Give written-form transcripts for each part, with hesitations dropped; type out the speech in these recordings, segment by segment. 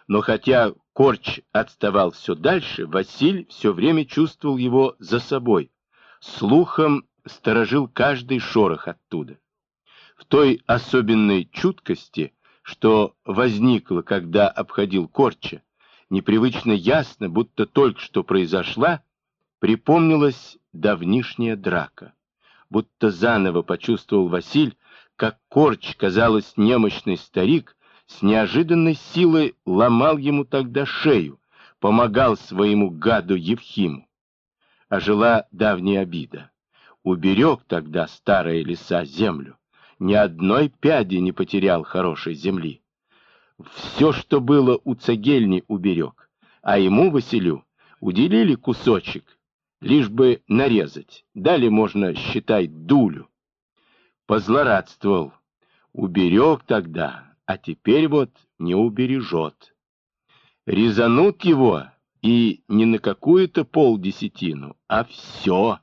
Но хотя Корч отставал все дальше, Василь все время чувствовал его за собой. Слухом сторожил каждый шорох оттуда. В той особенной чуткости, что возникло, когда обходил Корча, непривычно ясно, будто только что произошла, припомнилась давнишняя драка. Будто заново почувствовал Василь, как Корч, казалось, немощный старик, с неожиданной силой ломал ему тогда шею, помогал своему гаду Евхиму. Ожила давняя обида. Уберег тогда старые леса землю. Ни одной пяди не потерял хорошей земли. Все, что было у Цагельни, уберег, а ему, Василю, уделили кусочек, лишь бы нарезать. Дали, можно считать, дулю. Позлорадствовал. Уберег тогда, а теперь вот не убережет. Резанут его, и не на какую-то полдесятину, а все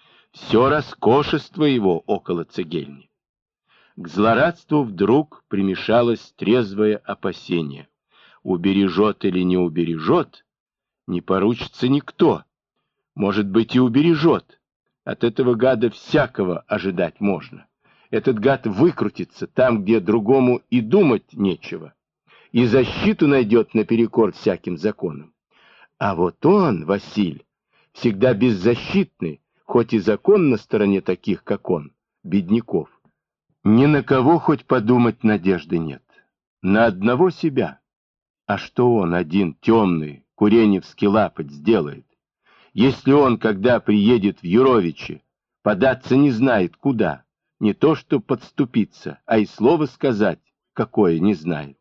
роскошество его около Цагельни. К злорадству вдруг примешалось трезвое опасение. Убережет или не убережет, не поручится никто. Может быть, и убережет. От этого гада всякого ожидать можно. Этот гад выкрутится там, где другому и думать нечего, и защиту найдет наперекор всяким законам. А вот он, Василь, всегда беззащитный, хоть и закон на стороне таких, как он, бедняков. Ни на кого хоть подумать надежды нет. На одного себя. А что он один, темный, куреневский лапоть, сделает? Если он, когда приедет в Юровичи, податься не знает куда, не то что подступиться, а и слово сказать, какое не знает.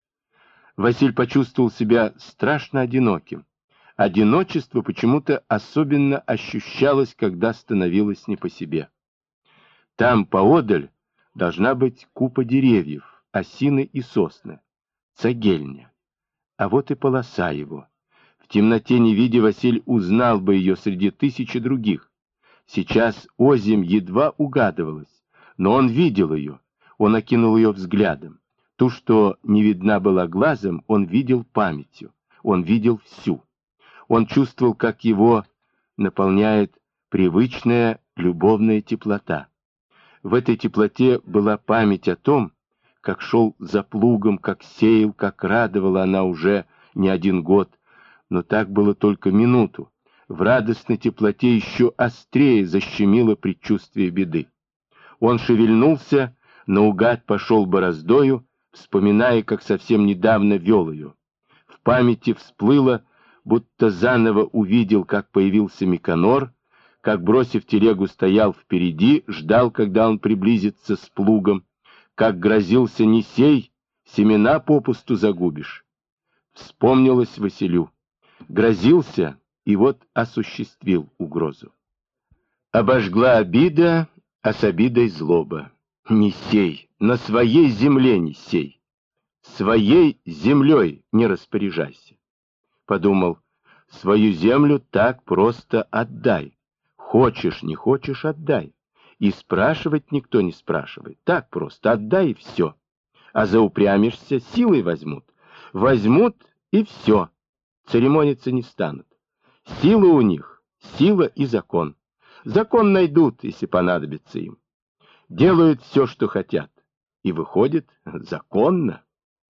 Василь почувствовал себя страшно одиноким. Одиночество почему-то особенно ощущалось, когда становилось не по себе. Там, поодаль, должна быть купа деревьев, осины и сосны, Цагельня. А вот и полоса его. В темноте не видя, Василь узнал бы ее среди тысячи других. Сейчас озимь едва угадывалась, но он видел ее, он окинул ее взглядом. Ту, что не видна была глазом, он видел памятью, он видел всю. Он чувствовал, как его наполняет привычная любовная теплота. В этой теплоте была память о том, как шел за плугом, как сеял, как радовала она уже не один год, но так было только минуту. В радостной теплоте еще острее защемило предчувствие беды. Он шевельнулся, наугад пошел бороздою, вспоминая, как совсем недавно вел ее. В памяти всплыло, будто заново увидел, как появился Миконор, как, бросив телегу, стоял впереди, ждал, когда он приблизится с плугом, как грозился: не сей, семена попусту загубишь. Вспомнилось Василю. Грозился и вот осуществил угрозу. Обожгла обида, а с обидой злоба. Не сей, на своей земле не сей. Своей землей не распоряжайся. Подумал, свою землю так просто отдай. Хочешь, не хочешь, отдай. И спрашивать никто не спрашивает. Так просто отдай и все. А заупрямишься, силой возьмут. Возьмут и все. Церемониться не станут. Сила у них, сила и закон. Закон найдут, если понадобится им. Делают все, что хотят. И выходит законно.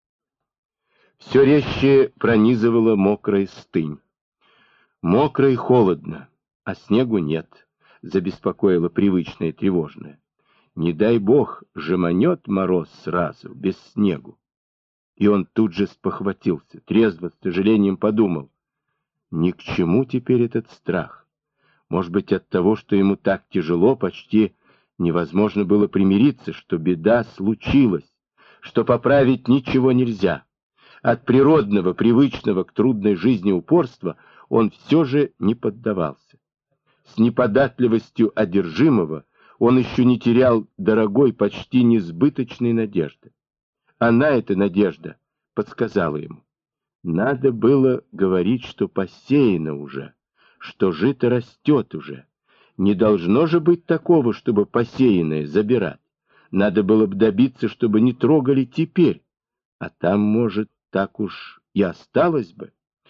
Все резче пронизывала мокрая стынь. Мокро и холодно, а снегу нет, забеспокоило привычное тревожное. Не дай бог, жеманет мороз сразу, без снегу. И он тут же спохватился, трезво, с сожалением подумал: ни к чему теперь этот страх. Может быть, от того, что ему так тяжело, почти невозможно было примириться, что беда случилась, что поправить ничего нельзя. От природного, привычного к трудной жизни упорства он все же не поддавался. С неподатливостью одержимого он еще не терял дорогой, почти несбыточной надежды. Она, эта надежда, подсказала ему. Надо было говорить, что посеяно уже, что жито растет уже. Не должно же быть такого, чтобы посеянное забирать. Надо было бы добиться, чтобы не трогали теперь. А там, может, так уж и осталась бы.